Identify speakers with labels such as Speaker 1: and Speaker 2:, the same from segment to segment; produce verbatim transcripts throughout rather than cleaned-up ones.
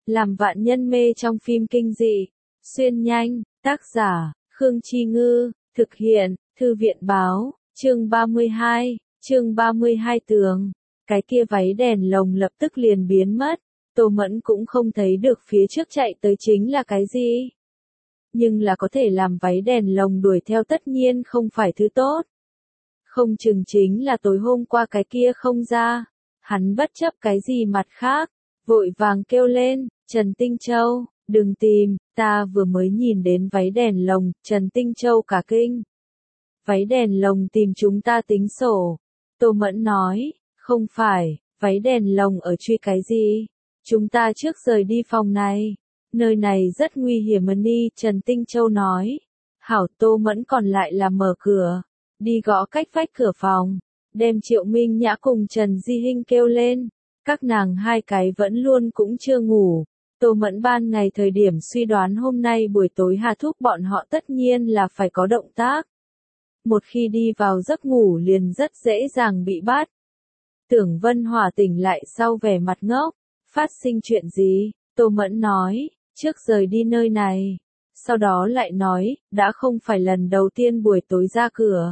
Speaker 1: làm vạn nhân mê trong phim kinh dị. Xuyên nhanh, tác giả, Khương Chi Ngư, thực hiện, Thư viện Báo, chương ba mươi hai, chương ba mươi hai tường. Cái kia váy đèn lồng lập tức liền biến mất, Tô Mẫn cũng không thấy được phía trước chạy tới chính là cái gì. Nhưng là có thể làm váy đèn lồng đuổi theo tất nhiên không phải thứ tốt. Không chừng chính là tối hôm qua cái kia không ra. Hắn bất chấp cái gì mặt khác, vội vàng kêu lên, Trần Tinh Châu, đừng tìm, ta vừa mới nhìn đến váy đèn lồng, Trần Tinh Châu cả kinh. Váy đèn lồng tìm chúng ta tính sổ. Tô Mẫn nói, không phải, váy đèn lồng ở truy cái gì? Chúng ta trước rời đi phòng này. Nơi này rất nguy hiểm Ni, Trần Tinh Châu nói. Hảo, Tô Mẫn còn lại là mở cửa, đi gõ cách vách cửa phòng, đem Triệu Minh Nhã cùng Trần Di Hinh kêu lên. Các nàng hai cái vẫn luôn cũng chưa ngủ. Tô Mẫn ban ngày thời điểm suy đoán hôm nay buổi tối Hà Thúc bọn họ tất nhiên là phải có động tác. Một khi đi vào giấc ngủ liền rất dễ dàng bị bắt. Tưởng Vân Hòa tỉnh lại sau vẻ mặt ngốc. Phát sinh chuyện gì? Tô Mẫn nói, trước rời đi nơi này. Sau đó lại nói, đã không phải lần đầu tiên buổi tối ra cửa.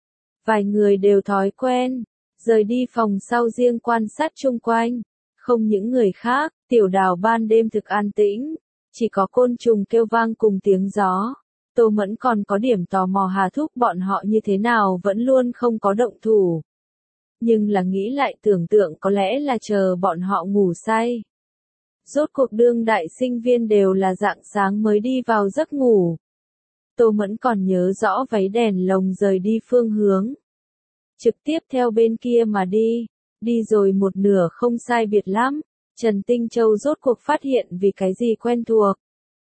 Speaker 1: Vài người đều thói quen, rời đi phòng sau riêng quan sát chung quanh. Không những người khác, tiểu đào ban đêm thực an tĩnh, chỉ có côn trùng kêu vang cùng tiếng gió. Tô Mẫn còn có điểm tò mò Hà Thúc bọn họ như thế nào vẫn luôn không có động thủ. Nhưng là nghĩ lại tưởng tượng có lẽ là chờ bọn họ ngủ say. Rốt cuộc đương đại sinh viên đều là rạng sáng mới đi vào giấc ngủ. Tô Mẫn còn nhớ rõ váy đèn lồng rời đi phương hướng. Trực tiếp theo bên kia mà đi, đi rồi một nửa không sai biệt lắm. Trần Tinh Châu rốt cuộc phát hiện vì cái gì quen thuộc.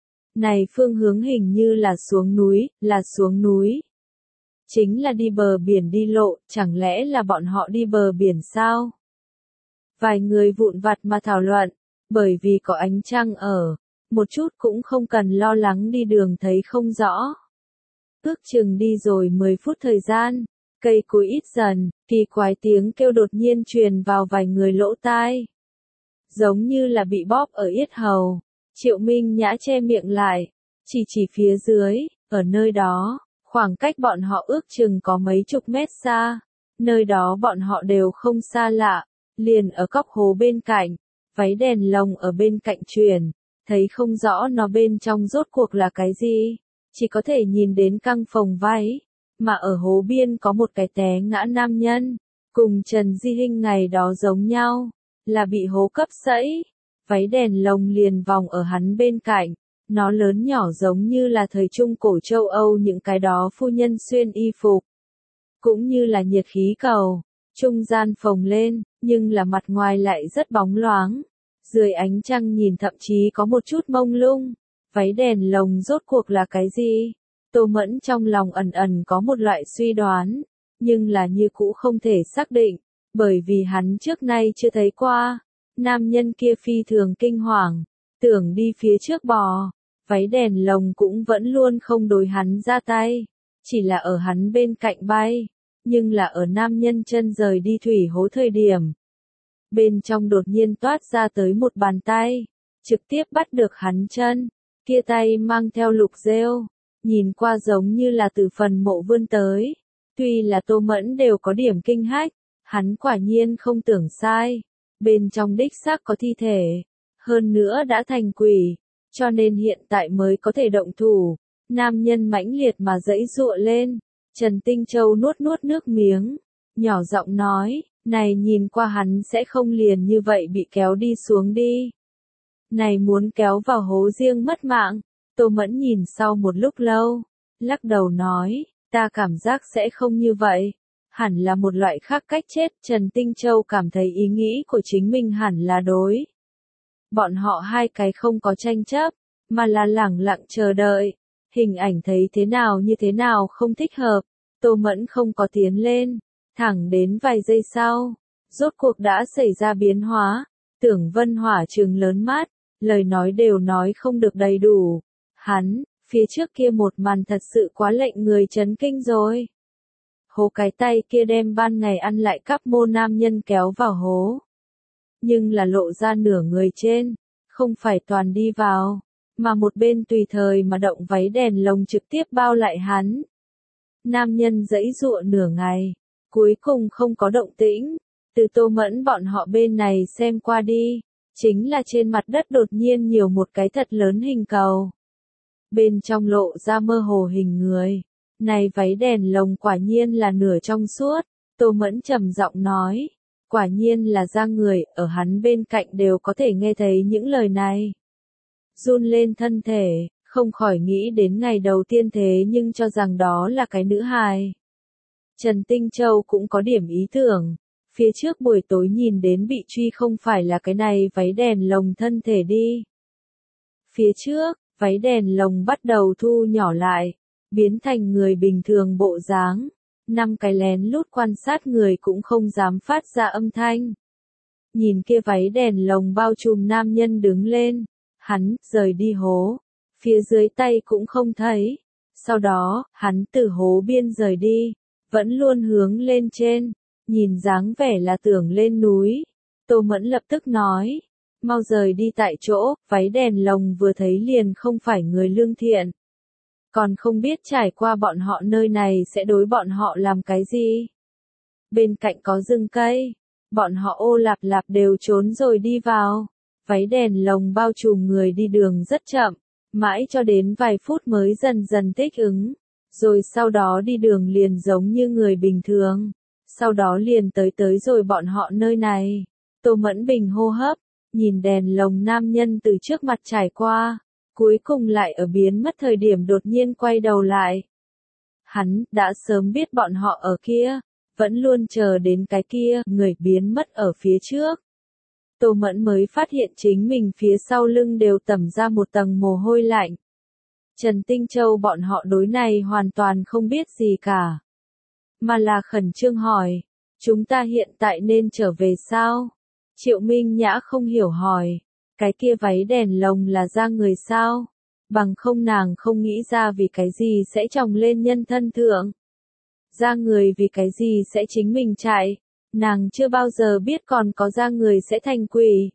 Speaker 1: Này phương hướng hình như là xuống núi, là xuống núi. Chính là đi bờ biển đi lộ, chẳng lẽ là bọn họ đi bờ biển sao? Vài người vụn vặt mà thảo luận, bởi vì có ánh trăng ở, một chút cũng không cần lo lắng đi đường thấy không rõ. Ước chừng đi rồi mười phút thời gian, cây cối ít dần, kỳ quái tiếng kêu đột nhiên truyền vào vài người lỗ tai. Giống như là bị bóp ở yết hầu. Triệu Minh Nhã che miệng lại, chỉ chỉ phía dưới, ở nơi đó. Khoảng cách bọn họ ước chừng có mấy chục mét xa, nơi đó bọn họ đều không xa lạ, liền ở góc hố bên cạnh, váy đèn lồng ở bên cạnh truyền, thấy không rõ nó bên trong rốt cuộc là cái gì, chỉ có thể nhìn đến căng phồng váy, mà ở hố biên có một cái té ngã nam nhân, cùng Trần Di Hinh ngày đó giống nhau, là bị hố cấp sẫy, váy đèn lồng liền vòng ở hắn bên cạnh. Nó lớn nhỏ giống như là thời trung cổ châu Âu những cái đó phu nhân xuyên y phục. Cũng như là nhiệt khí cầu, trung gian phồng lên, nhưng là mặt ngoài lại rất bóng loáng. Dưới ánh trăng nhìn thậm chí có một chút mông lung. Váy đèn lồng rốt cuộc là cái gì? Tô Mẫn trong lòng ẩn ẩn có một loại suy đoán, nhưng là như cũ không thể xác định, bởi vì hắn trước nay chưa thấy qua. Nam nhân kia phi thường kinh hoàng, tưởng đi phía trước bò. Váy đèn lồng cũng vẫn luôn không đối hắn ra tay, chỉ là ở hắn bên cạnh bay, nhưng là ở nam nhân chân rời đi thủy hố thời điểm. Bên trong đột nhiên toát ra tới một bàn tay, trực tiếp bắt được hắn chân, kia tay mang theo lục rêu, nhìn qua giống như là từ phần mộ vươn tới. Tuy là Tô Mẫn đều có điểm kinh hách, hắn quả nhiên không tưởng sai, bên trong đích xác có thi thể, hơn nữa đã thành quỷ. Cho nên hiện tại mới có thể động thủ. Nam nhân mãnh liệt mà giãy giụa lên. Trần Tinh Châu nuốt nuốt nước miếng, nhỏ giọng nói, này nhìn qua hắn sẽ không liền như vậy bị kéo đi xuống đi. Này muốn kéo vào hố riêng mất mạng. Tô Mẫn nhìn sau một lúc lâu, lắc đầu nói, ta cảm giác sẽ không như vậy. Hẳn là một loại khác cách chết. Trần Tinh Châu cảm thấy ý nghĩ của chính mình hẳn là đối. Bọn họ hai cái không có tranh chấp, mà là lẳng lặng chờ đợi. Hình ảnh thấy thế nào như thế nào không thích hợp. Tô Mẫn không có tiến lên, thẳng đến vài giây sau. Rốt cuộc đã xảy ra biến hóa. Tưởng Vân Hỏa trừng lớn mắt, lời nói đều nói không được đầy đủ. Hắn, phía trước kia một màn thật sự quá lệnh người chấn kinh rồi. Hố cái tay kia đem ban ngày ăn lại cắp mô nam nhân kéo vào hố. Nhưng là lộ ra nửa người trên, không phải toàn đi vào, mà một bên tùy thời mà động váy đèn lồng trực tiếp bao lại hắn. Nam nhân giãy giụa nửa ngày, cuối cùng không có động tĩnh, từ Tô Mẫn bọn họ bên này xem qua đi, chính là trên mặt đất đột nhiên nhiều một cái thật lớn hình cầu. Bên trong lộ ra mơ hồ hình người, này váy đèn lồng quả nhiên là nửa trong suốt, Tô Mẫn trầm giọng nói, quả nhiên là da người, ở hắn bên cạnh đều có thể nghe thấy những lời này. Run lên thân thể, không khỏi nghĩ đến ngày đầu tiên thế nhưng cho rằng đó là cái nữ hài. Trần Tinh Châu cũng có điểm ý tưởng, phía trước buổi tối nhìn đến bị truy không phải là cái này váy đèn lồng thân thể đi. Phía trước, váy đèn lồng bắt đầu thu nhỏ lại, biến thành người bình thường bộ dáng, năm cái lén lút quan sát người cũng không dám phát ra âm thanh. Nhìn kia váy đèn lồng bao trùm nam nhân đứng lên, hắn rời đi hố, phía dưới tay cũng không thấy. Sau đó, hắn từ hố biên rời đi, vẫn luôn hướng lên trên, nhìn dáng vẻ là tưởng lên núi. Tô Mẫn lập tức nói, mau rời đi tại chỗ, váy đèn lồng vừa thấy liền không phải người lương thiện. Còn không biết trải qua bọn họ nơi này sẽ đối bọn họ làm cái gì. Bên cạnh có rừng cây, bọn họ ô lạp lạp đều trốn rồi đi vào. Váy đèn lồng bao trùm người đi đường rất chậm, mãi cho đến vài phút mới dần dần thích ứng. Rồi sau đó đi đường liền giống như người bình thường. Sau đó liền tới tới rồi bọn họ nơi này. Tô Mẫn Bình hô hấp, nhìn đèn lồng nam nhân từ trước mặt trải qua, cuối cùng lại ở biến mất thời điểm đột nhiên quay đầu lại. Hắn đã sớm biết bọn họ ở kia, vẫn luôn chờ đến cái kia, người biến mất ở phía trước. Tô Mẫn mới phát hiện chính mình phía sau lưng đều tẩm ra một tầng mồ hôi lạnh. Trần Tinh Châu bọn họ đối này hoàn toàn không biết gì cả. Mà là khẩn trương hỏi, chúng ta hiện tại nên trở về sao? Triệu Minh Nhã không hiểu hỏi, cái kia váy đèn lồng là da người sao? Bằng không nàng không nghĩ ra vì cái gì sẽ trồng lên nhân thân thượng. Da người vì cái gì sẽ chính mình chạy, nàng chưa bao giờ biết còn có da người sẽ thành quỷ.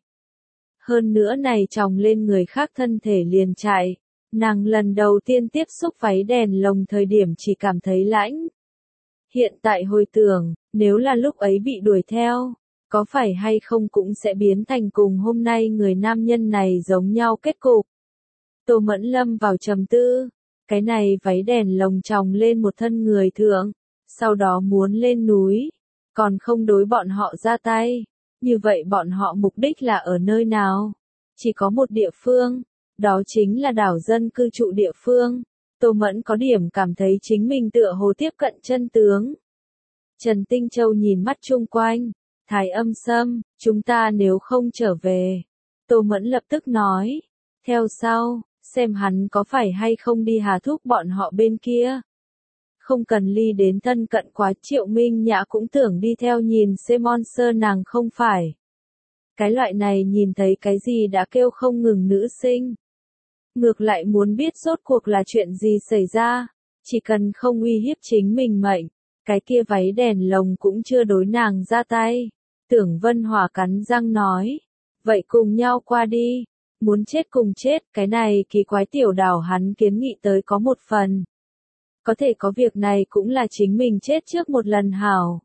Speaker 1: Hơn nữa này trồng lên người khác thân thể liền chạy, nàng lần đầu tiên tiếp xúc váy đèn lồng thời điểm chỉ cảm thấy lãnh. Hiện tại hồi tưởng, nếu là lúc ấy bị đuổi theo, có phải hay không cũng sẽ biến thành cùng hôm nay người nam nhân này giống nhau kết cục. Tô Mẫn lâm vào trầm tư, cái này váy đèn lồng trồng lên một thân người thượng, sau đó muốn lên núi, còn không đối bọn họ ra tay, như vậy bọn họ mục đích là ở nơi nào? Chỉ có một địa phương, đó chính là đảo dân cư trụ địa phương. Tô Mẫn có điểm cảm thấy chính mình tựa hồ tiếp cận chân tướng. Trần Tinh Châu nhìn mắt chung quanh, Thái Âm Sâm, chúng ta nếu không trở về. Tô Mẫn lập tức nói, theo sau, xem hắn có phải hay không đi Hà Thúc bọn họ bên kia. Không cần ly đến thân cận quá, Triệu Minh Nhã cũng tưởng đi theo nhìn Simon Sơ nàng không phải. Cái loại này nhìn thấy cái gì đã kêu không ngừng nữ sinh. Ngược lại muốn biết rốt cuộc là chuyện gì xảy ra, chỉ cần không uy hiếp chính mình mệnh, cái kia váy đèn lồng cũng chưa đối nàng ra tay. Tưởng Vân Hòa cắn răng nói, vậy cùng nhau qua đi, muốn chết cùng chết, cái này kỳ quái tiểu đảo hắn kiến nghị tới có một phần. Có thể có việc này cũng là chính mình chết trước một lần hảo.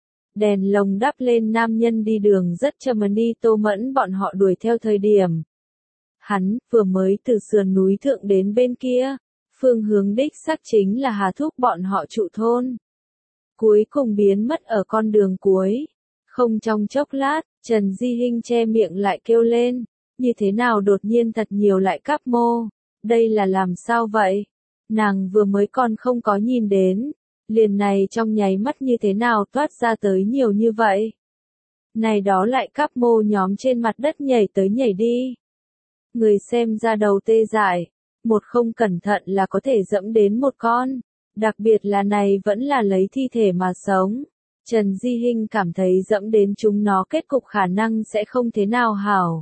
Speaker 1: Đèn lồng đắp lên nam nhân đi đường rất chậm đi, Tô Mẫn bọn họ đuổi theo thời điểm. Hắn vừa mới từ sườn núi thượng đến bên kia, phương hướng đích xác chính là Hà Thúc bọn họ trụ thôn. Cuối cùng biến mất ở con đường cuối. Không trong chốc lát, Trần Di Hinh che miệng lại kêu lên, như thế nào đột nhiên thật nhiều lại cắp mô, đây là làm sao vậy? Nàng vừa mới còn không có nhìn đến, liền này trong nháy mắt như thế nào toát ra tới nhiều như vậy? Này đó lại cắp mô nhóm trên mặt đất nhảy tới nhảy đi. Người xem ra đầu tê dại, một không cẩn thận là có thể dẫm đến một con, đặc biệt là này vẫn là lấy thi thể mà sống. Trần Di Hinh cảm thấy dẫm đến chúng nó kết cục khả năng sẽ không thế nào hảo.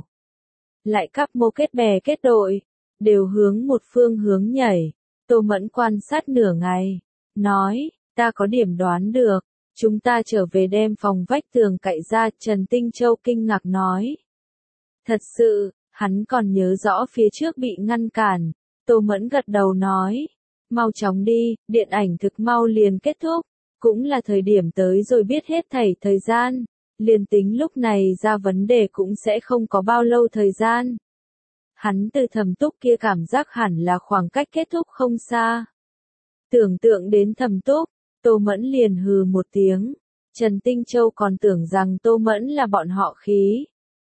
Speaker 1: Lại cắp mô kết bè kết đội, đều hướng một phương hướng nhảy. Tô Mẫn quan sát nửa ngày, nói, ta có điểm đoán được, chúng ta trở về đem phòng vách tường cậy ra. Trần Tinh Châu kinh ngạc nói. Thật sự, Hắn còn nhớ rõ phía trước bị ngăn cản. Tô Mẫn gật đầu nói. Mau chóng đi, điện ảnh thực mau liền kết thúc. Cũng là thời điểm tới rồi biết hết thảy thời gian. Liền tính lúc này ra vấn đề cũng sẽ không có bao lâu thời gian. Hắn từ Thẩm Túc kia cảm giác hẳn là khoảng cách kết thúc không xa. Tưởng tượng đến Thẩm Túc, Tô Mẫn liền hừ một tiếng. Trần Tinh Châu còn tưởng rằng Tô Mẫn là bọn họ khí.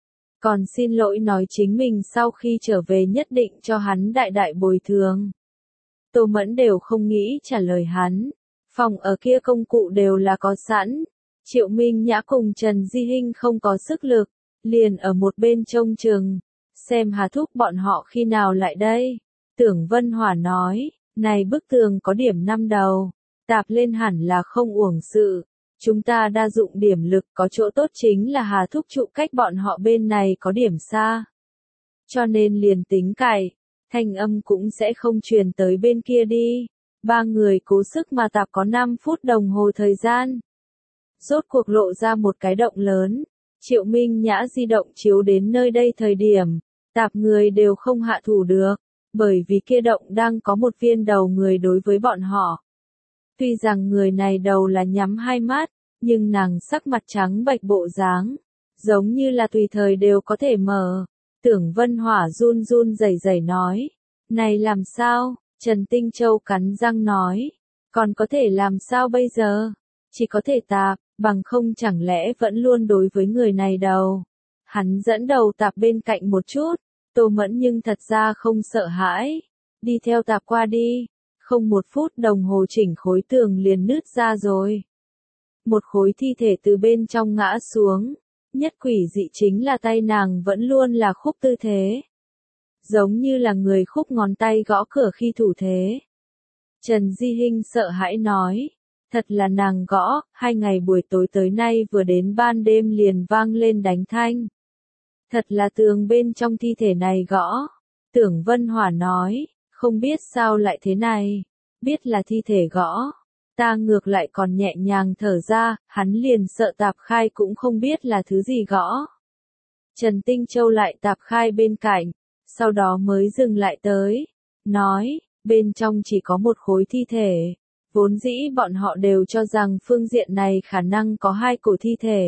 Speaker 1: Còn xin lỗi nói chính mình sau khi trở về nhất định cho hắn đại đại bồi thường. Tô Mẫn đều không nghĩ trả lời hắn. Phòng ở kia công cụ đều là có sẵn. Triệu Minh Nhã cùng Trần Di Hinh không có sức lực. Liền ở một bên trông chừng. Xem Hà Thúc bọn họ khi nào lại đây. Tưởng Vân Hòa nói. Này bức tường có điểm năm đầu. Tạp lên hẳn là không uổng sự. Chúng ta đa dụng điểm lực có chỗ tốt chính là Hà Thúc trụ cách bọn họ bên này có điểm xa. Cho nên liền tính cải, thanh âm cũng sẽ không truyền tới bên kia đi. Ba người cố sức mà tạp có năm phút đồng hồ thời gian. Rốt cuộc lộ ra một cái động lớn. Triệu Minh Nhã di động chiếu đến nơi đây thời điểm. Tạp người đều không hạ thủ được. Bởi vì kia động đang có một viên đầu người đối với bọn họ. Tuy rằng người này đầu là nhắm hai mắt, nhưng nàng sắc mặt trắng bệch bộ dáng, giống như là tùy thời đều có thể mở. Tưởng Vân Hỏa run run rẩy rẩy nói, này làm sao? Trần Tinh Châu cắn răng nói, còn có thể làm sao bây giờ? Chỉ có thể tạp, bằng không chẳng lẽ vẫn luôn đối với người này đầu. Hắn dẫn đầu tạp bên cạnh một chút, Tô Mẫn nhưng thật ra không sợ hãi, đi theo tạp qua đi. Không một phút đồng hồ chỉnh khối tường liền nứt ra rồi. Một khối thi thể từ bên trong ngã xuống. Nhất quỷ dị chính là tay nàng vẫn luôn là khúc tư thế. Giống như là người khúc ngón tay gõ cửa khi thủ thế. Trần Di Hinh sợ hãi nói. Thật là nàng gõ, hai ngày buổi tối tới nay vừa đến ban đêm liền vang lên đánh thanh. Thật là tường bên trong thi thể này gõ. Tưởng Vân Hỏa nói. Không biết sao lại thế này, biết là thi thể gõ, ta ngược lại còn nhẹ nhàng thở ra, hắn liền sợ tạp khai cũng không biết là thứ gì gõ. Trần Tinh Châu lại tạp khai bên cạnh, sau đó mới dừng lại tới, nói, bên trong chỉ có một khối thi thể, vốn dĩ bọn họ đều cho rằng phương diện này khả năng có hai cổ thi thể.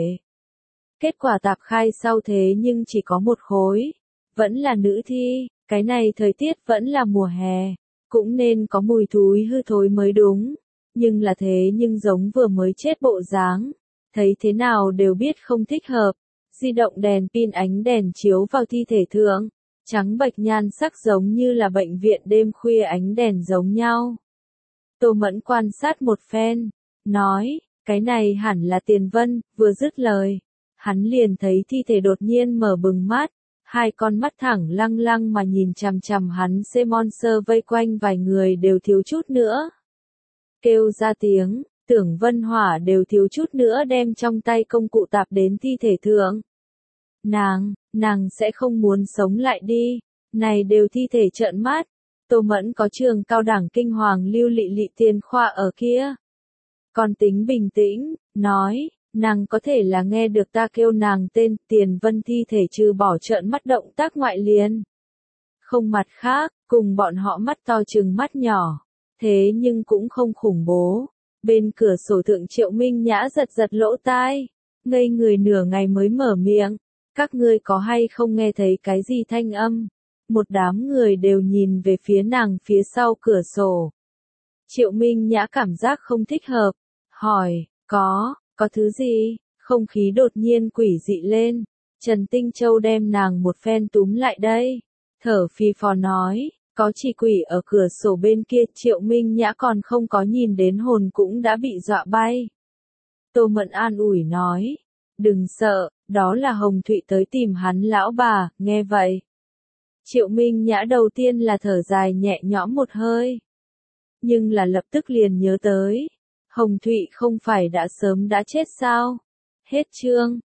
Speaker 1: Kết quả tạp khai sau thế nhưng chỉ có một khối, vẫn là nữ thi. Cái này thời tiết vẫn là mùa hè, cũng nên có mùi thúi hư thối mới đúng, nhưng là thế nhưng giống vừa mới chết bộ dáng, thấy thế nào đều biết không thích hợp. Di động đèn pin ánh đèn chiếu vào thi thể thượng, trắng bệch nhan sắc giống như là bệnh viện đêm khuya ánh đèn giống nhau. Tô Mẫn quan sát một phen, nói, cái này hẳn là Tiền Vân, vừa dứt lời, hắn liền thấy thi thể đột nhiên mở bừng mắt. Hai con mắt thẳng lăng lăng mà nhìn chằm chằm hắn, xe monster vây quanh vài người đều thiếu chút nữa. Kêu ra tiếng, Tưởng Vân Hỏa đều thiếu chút nữa đem trong tay công cụ tạp đến thi thể thượng. Nàng, nàng sẽ không muốn sống lại đi, này đều thi thể trợn mắt. Tô Mẫn có trường cao đẳng kinh hoàng lưu lị lị tiền khoa ở kia. Còn tính bình tĩnh, nói. Nàng có thể là nghe được ta kêu nàng tên Tiền Vân thi thể trừ bỏ trợn mắt động tác ngoại liền. Không mặt khác, cùng bọn họ mắt to chừng mắt nhỏ. Thế nhưng cũng không khủng bố. Bên cửa sổ thượng Triệu Minh Nhã giật giật lỗ tai. Ngây người nửa ngày mới mở miệng. Các ngươi có hay không nghe thấy cái gì thanh âm? Một đám người đều nhìn về phía nàng phía sau cửa sổ. Triệu Minh Nhã cảm giác không thích hợp. Hỏi, có. Có thứ gì? Không khí đột nhiên quỷ dị lên. Trần Tinh Châu đem nàng một phen túm lại đây. Thở phì phò nói, có chỉ quỷ ở cửa sổ bên kia. Triệu Minh Nhã còn không có nhìn đến hồn cũng đã bị dọa bay. Tô Mẫn an ủi nói, đừng sợ, đó là Hồng Thụy tới tìm hắn lão bà, nghe vậy. Triệu Minh Nhã đầu tiên là thở dài nhẹ nhõm một hơi. Nhưng là lập tức liền nhớ tới. Hồng Thụy không phải đã sớm đã chết sao? Hết chương.